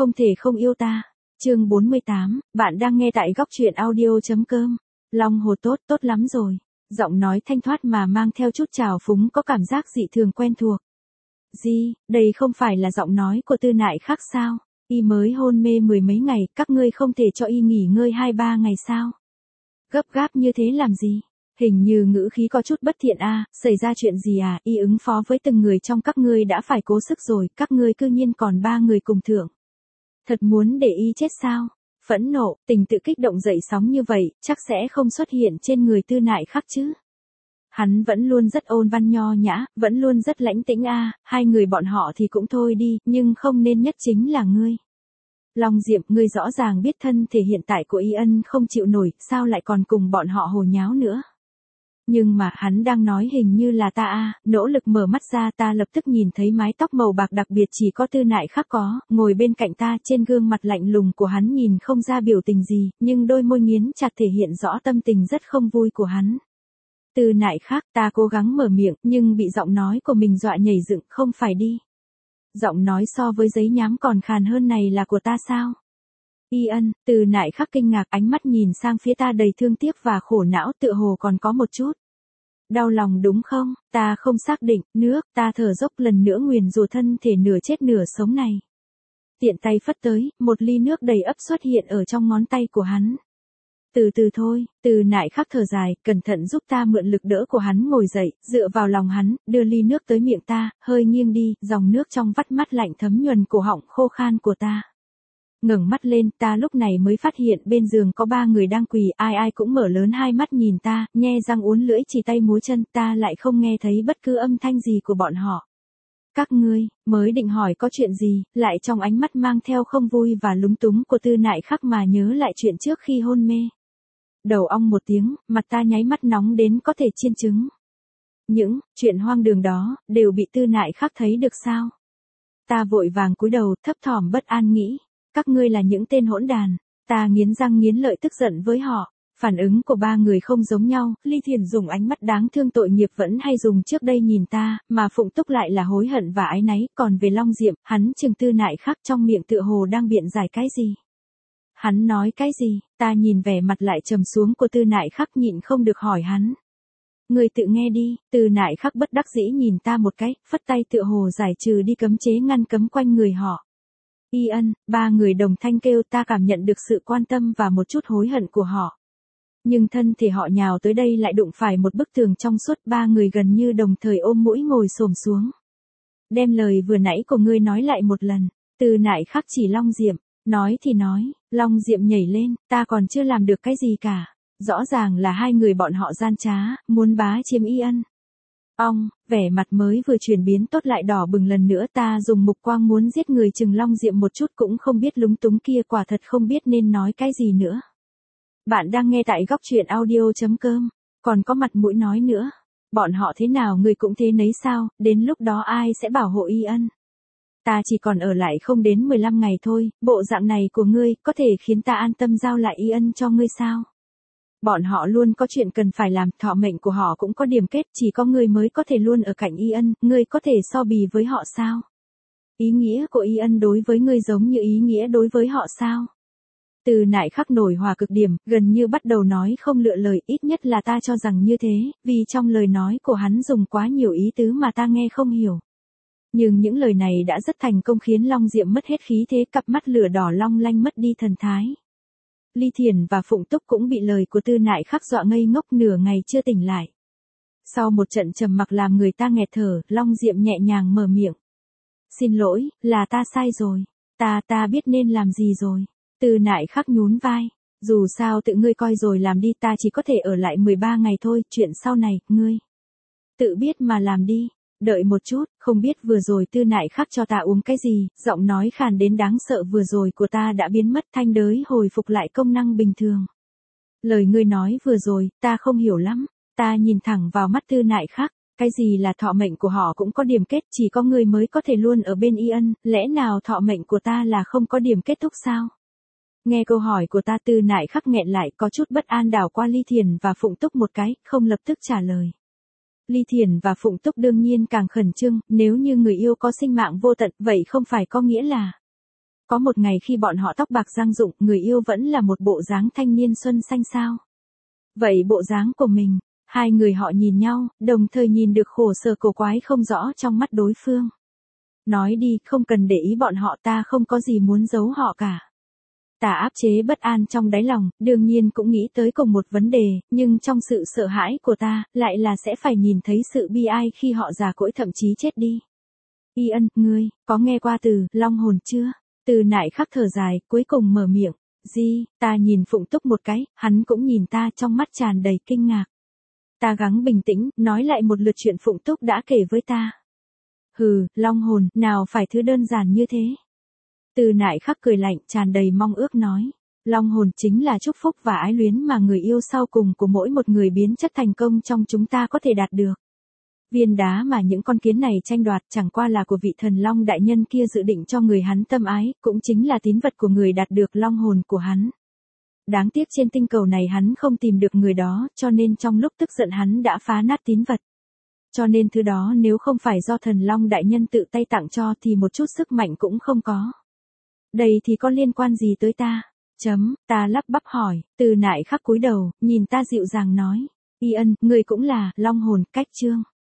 Không thể không yêu ta. Chương 48, bạn đang nghe tại góc truyện audio.com. Long Hồ tốt, tốt lắm rồi. Giọng nói thanh thoát mà mang theo chút trào phúng có cảm giác dị thường quen thuộc. Gì, đây không phải là giọng nói của Tư Nại khác sao? Y mới hôn mê mười mấy ngày, các ngươi không thể cho y nghỉ ngơi 2-3 ngày sao? Gấp gáp như thế làm gì? Hình như ngữ khí có chút bất thiện xảy ra chuyện gì à? Y ứng phó với từng người trong các ngươi đã phải cố sức rồi, các ngươi cư nhiên còn 3 người cùng thượng. Thật muốn để y chết sao? Phẫn nộ, tình tự kích động dậy sóng như vậy, chắc sẽ không xuất hiện trên người Tư Nại khác chứ. Hắn vẫn luôn rất ôn văn nho nhã, vẫn luôn rất lãnh tĩnh hai người bọn họ thì cũng thôi đi, nhưng không nên nhất chính là ngươi. Long Diệm, ngươi rõ ràng biết thân thể hiện tại của Y Ân không chịu nổi, sao lại còn cùng bọn họ hồ nháo nữa. Nhưng mà hắn đang nói hình như là ta nỗ lực mở mắt ra, ta lập tức nhìn thấy mái tóc màu bạc đặc biệt chỉ có Tư Nại khác có, ngồi bên cạnh ta, trên gương mặt lạnh lùng của hắn nhìn không ra biểu tình gì, nhưng đôi môi nghiến chặt thể hiện rõ tâm tình rất không vui của hắn. Tư Nại khác, ta cố gắng mở miệng, nhưng bị giọng nói của mình dọa nhảy dựng, không phải đi. Giọng nói so với giấy nhám còn khàn hơn này là của ta sao? Y Ân, Tư Nại khắc kinh ngạc, ánh mắt nhìn sang phía ta đầy thương tiếc và khổ não, tựa hồ còn có một chút đau lòng đúng không? Ta không xác định, nước, ta thở dốc lần nữa nguyền rủa thân thể nửa chết nửa sống này. Tiện tay phất tới, một ly nước đầy ắp xuất hiện ở trong ngón tay của hắn. Từ từ thôi, Tư Nại khắc thở dài, cẩn thận giúp ta mượn lực đỡ của hắn ngồi dậy, dựa vào lòng hắn, đưa ly nước tới miệng ta, hơi nghiêng đi, dòng nước trong vắt mắt lạnh thấm nhuần cổ họng khô khan của ta. Ngẩng mắt lên, ta lúc này mới phát hiện bên giường có 3 người đang quỳ, ai ai cũng mở lớn hai mắt nhìn ta, nhe răng uốn lưỡi chỉ tay múa chân, ta lại không nghe thấy bất cứ âm thanh gì của bọn họ. Các ngươi, mới định hỏi có chuyện gì, lại trong ánh mắt mang theo không vui và lúng túng của Tư Nại khắc mà nhớ lại chuyện trước khi hôn mê. Đầu ong một tiếng, mặt ta nháy mắt nóng đến có thể chiên trứng. Những chuyện hoang đường đó, đều bị Tư Nại khắc thấy được sao? Ta vội vàng cúi đầu, thấp thỏm bất an nghĩ. Các ngươi là những tên hỗn đàn. Ta nghiến răng nghiến lợi tức giận với họ. Phản ứng của 3 người không giống nhau, Ly Thiền dùng ánh mắt đáng thương tội nghiệp vẫn hay dùng trước đây nhìn ta, mà Phụng Túc lại là hối hận và áy náy, còn về Long Diệm, hắn chừng Tư Nại khắc trong miệng tựa hồ đang biện giải cái gì. Hắn nói cái gì, ta nhìn vẻ mặt lại trầm xuống của Tư Nại khắc nhịn không được hỏi hắn. Người tự nghe đi, Tư Nại khắc bất đắc dĩ nhìn ta một cái, phất tay tựa hồ giải trừ đi cấm chế ngăn cấm quanh người họ. Y Ân, 3 người đồng thanh kêu, ta cảm nhận được sự quan tâm và một chút hối hận của họ. Nhưng thân thể họ nhào tới đây lại đụng phải một bức tường trong suốt, 3 người gần như đồng thời ôm mũi ngồi xổm xuống. Đem lời vừa nãy của ngươi nói lại một lần. Tư Nại khắc chỉ Long Diệm, nói thì nói, Long Diệm nhảy lên, ta còn chưa làm được cái gì cả. Rõ ràng là 2 người bọn họ gian trá, muốn bá chiếm Y Ân. Vẻ mặt mới vừa chuyển biến tốt lại đỏ bừng lần nữa, ta dùng mục quang muốn giết người chừng Long Diệm một chút cũng không biết lúng túng kia, quả thật không biết nên nói cái gì nữa. Bạn đang nghe tại góc truyện audio.com, còn có mặt mũi nói nữa. Bọn họ thế nào người cũng thế nấy sao, đến lúc đó ai sẽ bảo hộ Y Ân. Ta chỉ còn ở lại không đến 15 ngày thôi, bộ dạng này của ngươi có thể khiến ta an tâm giao lại Y Ân cho ngươi sao? Bọn họ luôn có chuyện cần phải làm, thọ mệnh của họ cũng có điểm kết, chỉ có ngươi mới có thể luôn ở cạnh Y Ân, ngươi có thể so bì với họ sao? Ý nghĩa của Y Ân đối với ngươi giống như ý nghĩa đối với họ sao? Tư Nại khắc nổi hòa cực điểm, gần như bắt đầu nói không lựa lời, ít nhất là ta cho rằng như thế, vì trong lời nói của hắn dùng quá nhiều ý tứ mà ta nghe không hiểu. Nhưng những lời này đã rất thành công khiến Long Diệm mất hết khí thế, cặp mắt lửa đỏ long lanh mất đi thần thái. Ly Thiền và Phụng Túc cũng bị lời của Tư Nại khắc dọa ngây ngốc nửa ngày chưa tỉnh lại. Sau một trận trầm mặc làm người ta nghẹt thở, Long Diệm nhẹ nhàng mở miệng. Xin lỗi, là ta sai rồi. Ta biết nên làm gì rồi. Tư Nại khắc nhún vai. Dù sao tự ngươi coi rồi làm đi, ta chỉ có thể ở lại 13 ngày thôi, chuyện sau này, ngươi tự biết mà làm đi. Đợi một chút, không biết vừa rồi Tư Nại khắc cho ta uống cái gì, giọng nói khàn đến đáng sợ vừa rồi của ta đã biến mất, thanh đới hồi phục lại công năng bình thường. Lời ngươi nói vừa rồi, ta không hiểu lắm. Ta nhìn thẳng vào mắt Tư Nại khắc, cái gì là thọ mệnh của họ cũng có điểm kết, chỉ có ngươi mới có thể luôn ở bên Y Ân, lẽ nào thọ mệnh của ta là không có điểm kết thúc sao? Nghe câu hỏi của ta, Tư Nại khắc nghẹn lại, có chút bất an đảo qua Ly Thiền và Phụng Túc một cái, không lập tức trả lời. Ly Thiền và Phụng Túc đương nhiên càng khẩn trương, nếu như người yêu có sinh mạng vô tận, vậy không phải có nghĩa là có một ngày khi bọn họ tóc bạc răng rụng, người yêu vẫn là một bộ dáng thanh niên xuân xanh sao? Vậy bộ dáng của mình, hai người họ nhìn nhau, đồng thời nhìn được khổ sở cổ quái không rõ trong mắt đối phương. Nói đi, không cần để ý bọn họ, ta không có gì muốn giấu họ cả. Ta áp chế bất an trong đáy lòng, đương nhiên cũng nghĩ tới cùng một vấn đề, nhưng trong sự sợ hãi của ta, lại là sẽ phải nhìn thấy sự bi ai khi họ già cỗi thậm chí chết đi. Ian, ngươi, có nghe qua từ long hồn chưa? Từ Nại Khắc thở dài, cuối cùng mở miệng. Ta nhìn Phụng Túc một cái, hắn cũng nhìn ta, trong mắt tràn đầy kinh ngạc. Ta gắng bình tĩnh, nói lại một lượt chuyện Phụng Túc đã kể với ta. Hừ, long hồn, nào phải thứ đơn giản như thế. Từ Nại Khắc cười lạnh, tràn đầy mong ước nói. Long hồn chính là chúc phúc và ái luyến mà người yêu sau cùng của mỗi một người biến chất thành công trong chúng ta có thể đạt được. Viên đá mà những con kiến này tranh đoạt chẳng qua là của vị thần long đại nhân kia dự định cho người hắn tâm ái, cũng chính là tín vật của người đạt được long hồn của hắn. Đáng tiếc trên tinh cầu này hắn không tìm được người đó, cho nên trong lúc tức giận hắn đã phá nát tín vật. Cho nên thứ đó nếu không phải do thần long đại nhân tự tay tặng cho thì một chút sức mạnh cũng không có. Đây thì có liên quan gì tới ta? Ta lắp bắp hỏi, Từ Nại Khắc cúi đầu, nhìn ta dịu dàng nói. Ian, người cũng là long hồn, cách chương.